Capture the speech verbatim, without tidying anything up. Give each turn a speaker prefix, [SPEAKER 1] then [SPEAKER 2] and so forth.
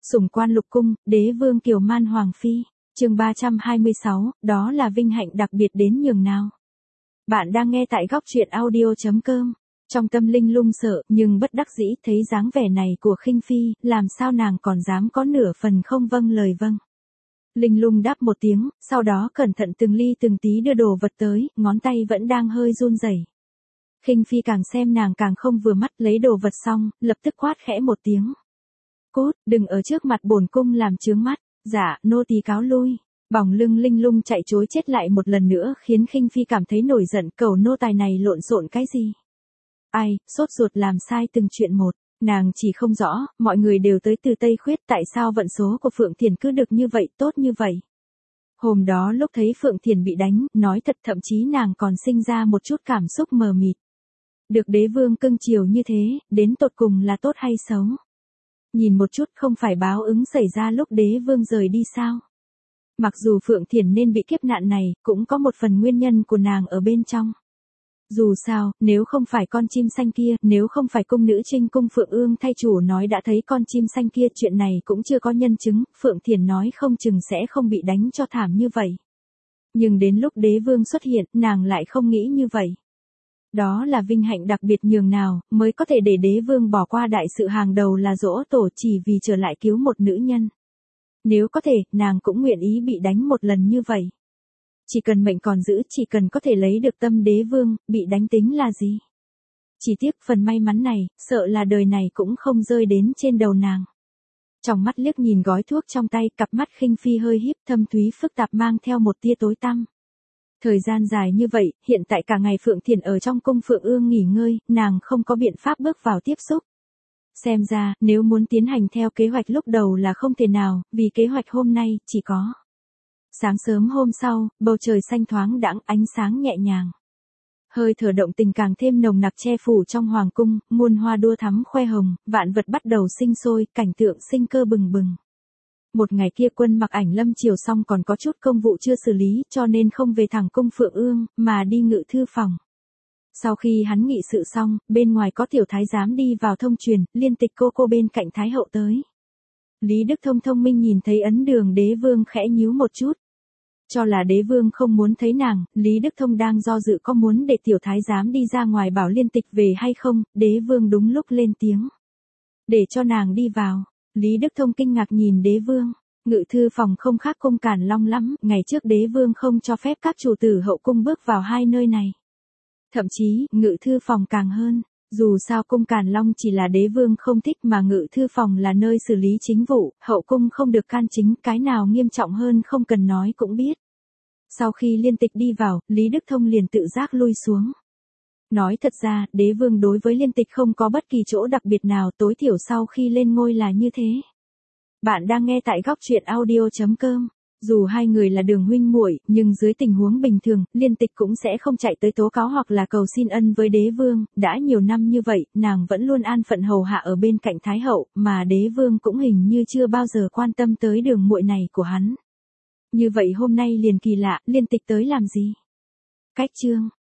[SPEAKER 1] Sủng quan lục cung, đế vương kiều man hoàng phi. Chương ba trăm hai mươi sáu, đó là vinh hạnh đặc biệt đến nhường nào. Bạn đang nghe tại góc truyện audio chấm com. Trong tâm linh lung sợ, nhưng bất đắc dĩ thấy dáng vẻ này của Khinh Phi, làm sao nàng còn dám có nửa phần không vâng lời vâng. Linh lung đáp một tiếng, sau đó cẩn thận từng ly từng tí đưa đồ vật tới, ngón tay vẫn đang hơi run rẩy. Khinh Phi càng xem nàng càng không vừa mắt, lấy đồ vật xong, lập tức quát khẽ một tiếng. Cút, đừng ở trước mặt bổn cung làm chướng mắt. Dạ, nô tỳ cáo lui. Bỏng lưng Linh lung chạy trối chết lại một lần nữa khiến Khinh Phi cảm thấy nổi giận, cầu nô tài này lộn xộn cái gì. Ai, sốt ruột làm sai từng chuyện một. Nàng chỉ không rõ, mọi người đều tới từ Tây Khuyết, tại sao vận số của Phượng Thiền cứ được như vậy, tốt như vậy. Hôm đó lúc thấy Phượng Thiền bị đánh, nói thật thậm chí nàng còn sinh ra một chút cảm xúc mờ mịt. Được đế vương cưng chiều như thế, đến tột cùng là tốt hay xấu? Nhìn một chút không phải báo ứng xảy ra lúc đế vương rời đi sao? Mặc dù Phượng Thiền nên bị kiếp nạn này, cũng có một phần nguyên nhân của nàng ở bên trong. Dù sao, nếu không phải con chim xanh kia, nếu không phải cung nữ Trinh cung Phượng Ương thay chủ nói đã thấy con chim xanh kia, chuyện này cũng chưa có nhân chứng, Phượng Thiền nói không chừng sẽ không bị đánh cho thảm như vậy. Nhưng đến lúc đế vương xuất hiện, nàng lại không nghĩ như vậy. Đó là vinh hạnh đặc biệt nhường nào, mới có thể để đế vương bỏ qua đại sự hàng đầu là giỗ tổ chỉ vì trở lại cứu một nữ nhân. Nếu có thể, nàng cũng nguyện ý bị đánh một lần như vậy. Chỉ cần mệnh còn giữ, chỉ cần có thể lấy được tâm đế vương, bị đánh tính là gì? Chỉ tiếc phần may mắn này, sợ là đời này cũng không rơi đến trên đầu nàng. Trong mắt liếc nhìn gói thuốc trong tay, cặp mắt Khinh Phi hơi híp, thâm thúy phức tạp mang theo một tia tối tăm. Thời gian dài như vậy, hiện tại cả ngày Phượng Thiền ở trong cung Phượng Ương nghỉ ngơi, nàng không có biện pháp bước vào tiếp xúc. Xem ra, nếu muốn tiến hành theo kế hoạch lúc đầu là không thể nào, vì kế hoạch hôm nay, chỉ có. Sáng sớm hôm sau, bầu trời xanh thoáng đãng, ánh sáng nhẹ nhàng. Hơi thở động tình càng thêm nồng nặc che phủ trong hoàng cung, muôn hoa đua thắm khoe hồng, vạn vật bắt đầu sinh sôi, cảnh tượng sinh cơ bừng bừng. Một ngày kia Quân Mặc Ảnh lâm chiều xong còn có chút công vụ chưa xử lý, cho nên không về thẳng cung Phượng Ương, mà đi ngự thư phòng. Sau khi hắn nghị sự xong, bên ngoài có tiểu thái giám đi vào thông truyền, Liên Tịch cô cô bên cạnh thái hậu tới. Lý Đức Thông thông minh nhìn thấy ấn đường đế vương khẽ nhíu một chút. Cho là đế vương không muốn thấy nàng, Lý Đức Thông đang do dự có muốn để tiểu thái giám đi ra ngoài bảo Liên Tịch về hay không, đế vương đúng lúc lên tiếng. Để cho nàng đi vào. Lý Đức Thông kinh ngạc nhìn đế vương. Ngự thư phòng không khác cung Càn Long lắm, ngày trước đế vương không cho phép các chủ tử hậu cung bước vào hai nơi này. Thậm chí, ngự thư phòng càng hơn. Dù sao cung Càn Long chỉ là đế vương không thích mà ngự thư phòng là nơi xử lý chính vụ, hậu cung không được can chính, cái nào nghiêm trọng hơn không cần nói cũng biết. Sau khi Liên Tịch đi vào, Lý Đức Thông liền tự giác lui xuống. Nói thật ra, đế vương đối với Liên Tịch không có bất kỳ chỗ đặc biệt nào, tối thiểu sau khi lên ngôi là như thế. Bạn đang nghe tại góc truyện audio chấm com. Dù hai người là đường huynh muội, nhưng dưới tình huống bình thường, Liên Tịch cũng sẽ không chạy tới tố cáo hoặc là cầu xin ân với đế vương, đã nhiều năm như vậy, nàng vẫn luôn an phận hầu hạ ở bên cạnh thái hậu, mà đế vương cũng hình như chưa bao giờ quan tâm tới đường muội này của hắn. Như vậy hôm nay liền kỳ lạ, Liên Tịch tới làm gì? Cách chương